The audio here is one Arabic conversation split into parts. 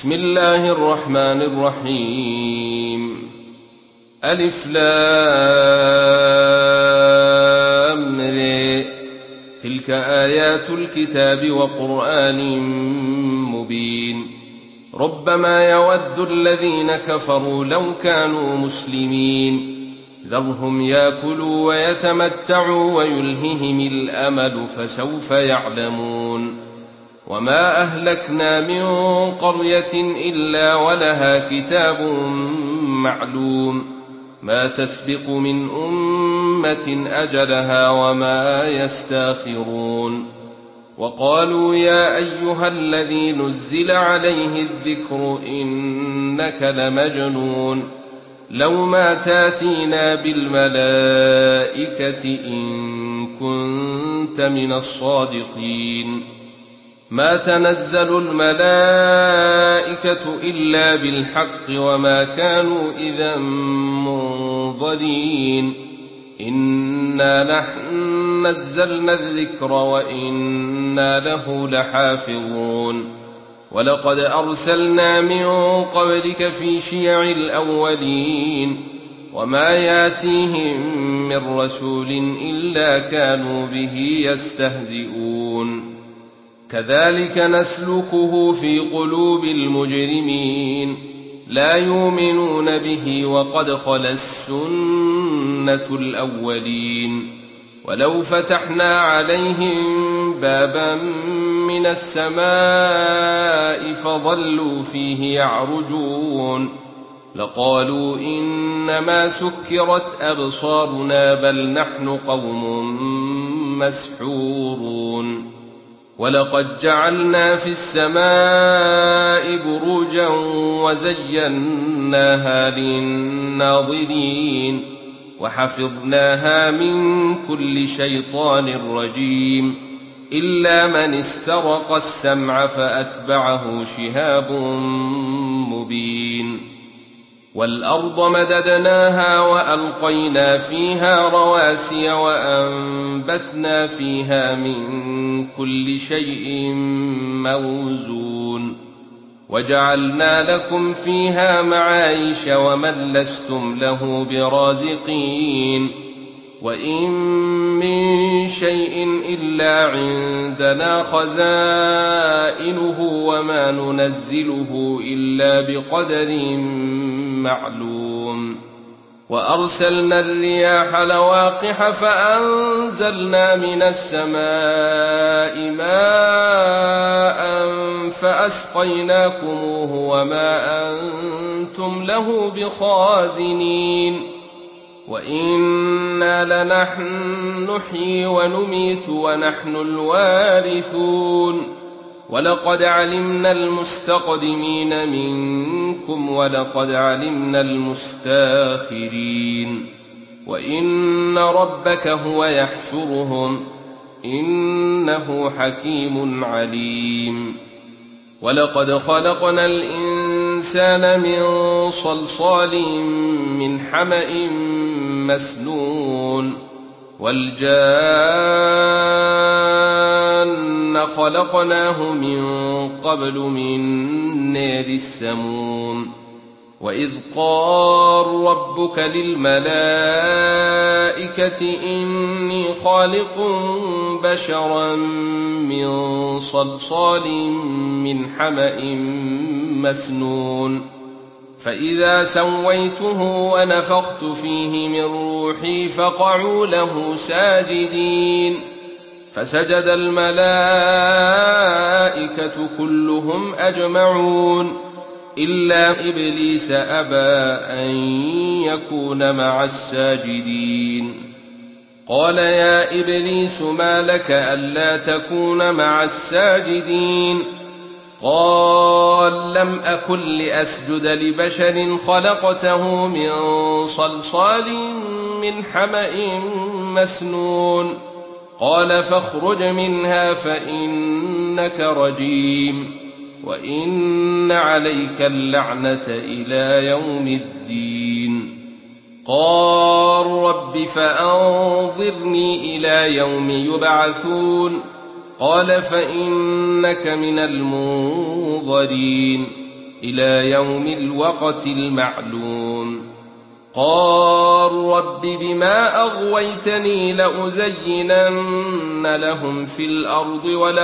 بسم الله الرحمن الرحيم. ألف لام ر. تلك آيات الكتاب وقرآن مبين. ربما يود الذين كفروا لو كانوا مسلمين. ذرهم يأكلوا ويتمتعوا ويلههم الأمل فسوف يعلمون. وما أهلكنا من قرية إلا ولها كتاب معلوم ما تسبق من أمة أجلها وما يستاخرون. وقالوا يا أيها الذي نزل عليه الذكر إنك لمجنون لو ما تاتينا بالملائكة إن كنت من الصادقين. ما تنزل الملائكة إلا بالحق وما كانوا إذا منظرين. إنا نحن نزلنا الذكر وإنا له لحافظون. ولقد أرسلنا من قبلك في شيع الأولين وما ياتيهم من رسول إلا كانوا به يستهزئون. كذلك نسلكه في قلوب المجرمين لا يؤمنون به وقد خلت السنة الأولين. ولو فتحنا عليهم بابا من السماء فظلوا فيه يعرجون لقالوا إنما سكرت أبصارنا بل نحن قوم مسحورون. ولقد جعلنا في السماء بروجا وزيناها للناظرين وحفظناها من كل شيطان رجيم إلا من استرق السمع فأتبعه شهاب مبين. والأرض مددناها وألقينا فيها رواسي وأنبتنا فيها من كل شيء موزون وجعلنا لكم فيها معايش ومن لستم له برازقين. وإن من شيء إلا عندنا خزائنه وما ننزله إلا بقدر معلوم. وأرسلنا الرياح لواقح فأنزلنا من السماء ماء فأسقيناكموه وما أنتم له بخازنين. وإنا لنحن نحيي ونميت ونحن الوارثون. ولقد علمنا المستقدمين منكم ولقد علمنا المستاخرين. وإن ربك هو يحشرهم إنه حكيم عليم. ولقد خلقنا الإنسان من صلصال من حمأ مسنون والجان خلقناه من قبل من نار السموم. وإذ قال ربك للملائكة إني خالق بشرا من صلصال من حمأ مسنون فإذا سويته ونفخت فيه من روحي فقعوا له ساجدين. فسجد الملائكة كلهم أجمعون إلا إبليس أبى أن يكون مع الساجدين. قال يا إبليس ما لك ألا تكون مع الساجدين؟ قال لم أكن لأسجد لبشر خلقته من صلصال من حمأ مسنون. قال فاخرج منها فإنك رجيم وإن عليك اللعنة إلى يوم الدين. قال رب فأنظرني إلى يوم يبعثون. قال فإنك من المنظرين إلى يوم الوقت المعلوم. قال رب بما أغويتني لأزينن لهم في الأرض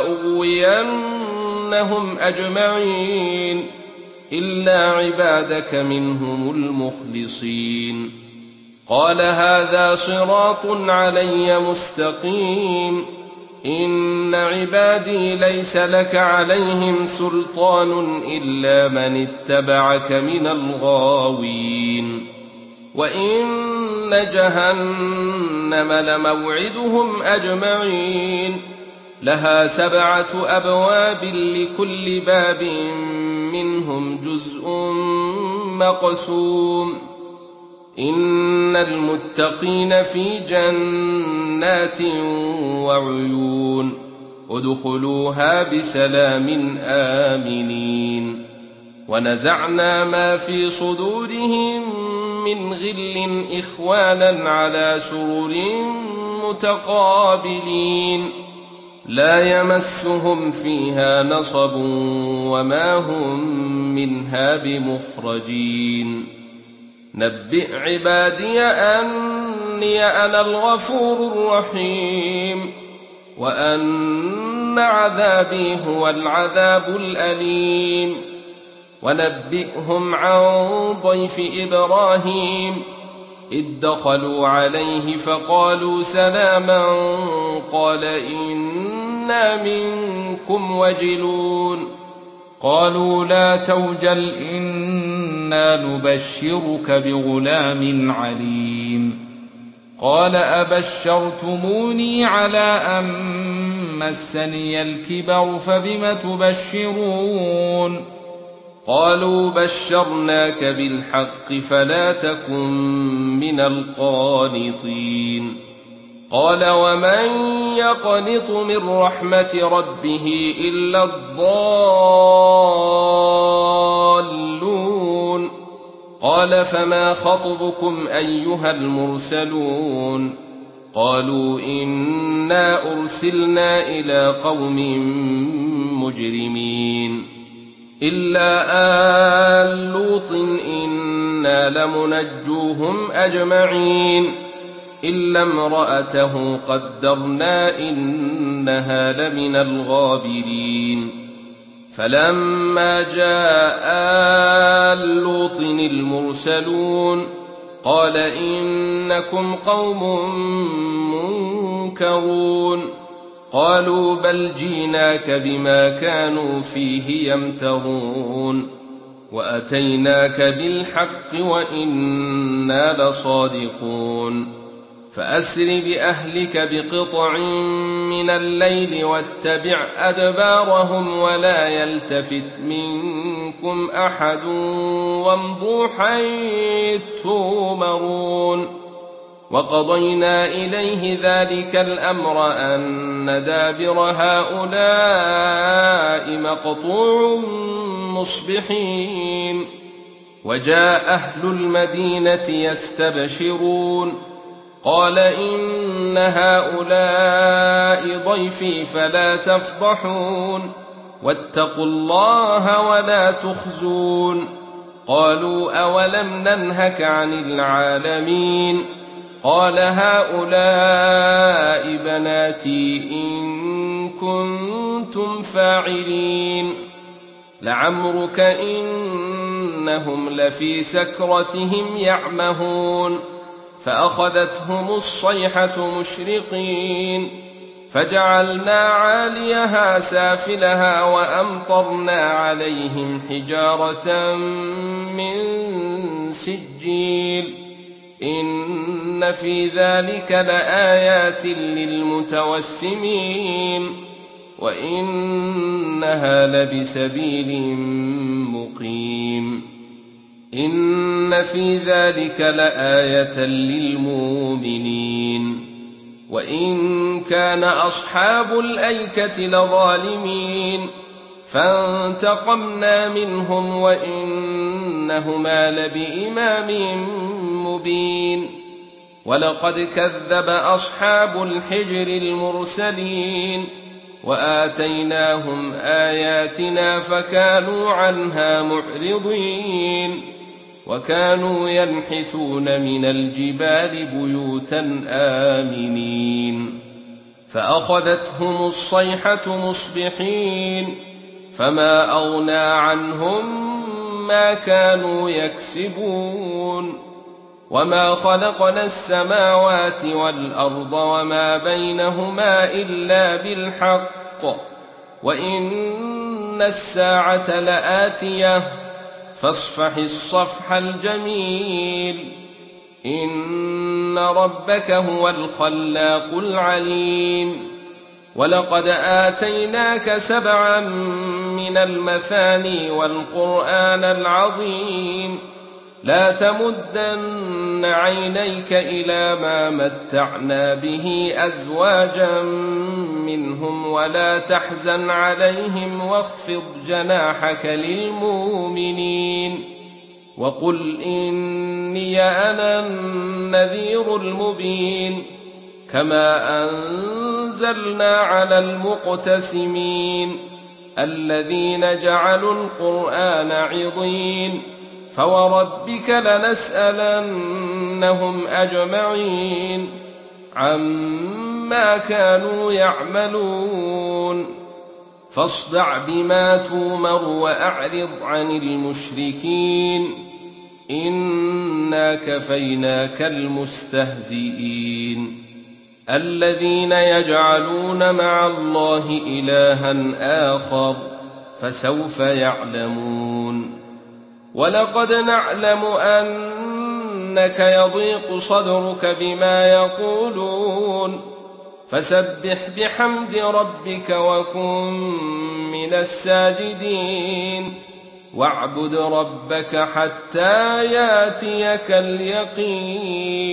ولأغوينهم أجمعين إلا عبادك منهم المخلصين. قال هذا صراط علي مستقيم إن عبادي ليس لك عليهم سلطان إلا من اتبعك من الغاوين. وإن جهنم لموعدهم أجمعين لها 7 أبواب لكل باب منهم جزء مقسوم. إن المتقين في جنات وعيون ادخلوها بسلام آمنين. ونزعنا ما في صدورهم من غل إخوانا على سرر متقابلين لا يمسهم فيها نصب وما هم منها بمخرجين. نبئ عبادي أني أنا الغفور الرحيم وأن عذابي هو العذاب الأليم. ونبئهم عن ضيف إبراهيم إذ دخلوا عليه فقالوا سلاما قال إنا منكم وجلون قالوا لا توجل إنا نبشرك بغلام عليم. قال أبشرتموني على أن مسني الكبر فبم تبشرون قالوا بشرناك بالحق فلا تكن من القانطين. قال ومن يقنط من رحمة ربه إلا الضالون. قال فما خطبكم أيها المرسلون قالوا إنا أرسلنا إلى قوم مجرمين إلا آل لوط إنا لمنجوهم أجمعين إلا امرأته قدرنا إنها لمن الغابرين. فلما جاء آل لوط المرسلون قال إنكم قوم منكرون قالوا بل جيناك بما كانوا فيه يمترون وأتيناك بالحق وإنا لصادقون. فأسر بأهلك بقطع من الليل واتبع أدبارهم ولا يلتفت منكم أحد وامضوا حيث تؤمرون. وقضينا إليه ذلك الأمر أن دابر هؤلاء مقطوع مصبحين. وجاء أهل المدينة يستبشرون قال إن هؤلاء ضيفي فلا تفضحون واتقوا الله ولا تخزون. قالوا أولم ننهك عن العالمين قال هؤلاء بناتي إن كنتم فاعلين. لعمرك إنهم لفي سكرتهم يعمهون فأخذتهم الصيحة مشرقين فجعلنا عاليها سافلها وأمطرنا عليهم حجارة من سجيل إن في ذلك لآيات للمتوسمين وإنها لبسبيل مقيم. إن في ذلك لآية للمؤمنين. وإن كان أصحاب الأيكة لظالمين فانتقمنا منهم وإنهما لبإمام مبين. ولقد كذب أصحاب الحجر المرسلين وآتيناهم آياتنا فكانوا عنها معرضين وكانوا ينحتون من الجبال بيوتا آمنين فأخذتهم الصيحة مصبحين فما أغنى عنهم ما كانوا يكسبون وما خلقنا السماوات والأرض وما بينهما إلا بالحق وإن الساعة لآتية فاصفح الصفح الجميل إن ربك هو الخلاق العليم ولقد آتيناك 7 من المثاني والقرآن العظيم لا تمدن عينيك إلى ما متعنا به أزواجا منهم ولا تحزن عليهم واخفض جناحك للمؤمنين وقل إني أنا النذير المبين كما أنزلنا على المقتسمين الذين جعلوا القرآن عضين فوربك لنسألنهم أجمعين عما كانوا يعملون فاصدع بما تومر وأعرض عن المشركين إنا كفيناك المستهزئين الذين يجعلون مع الله إلها آخر فسوف يعلمون ولقد نعلم أنك يضيق صدرك بما يقولون فسبح بحمد ربك وكن من الساجدين واعبد ربك حتى ياتيك اليقين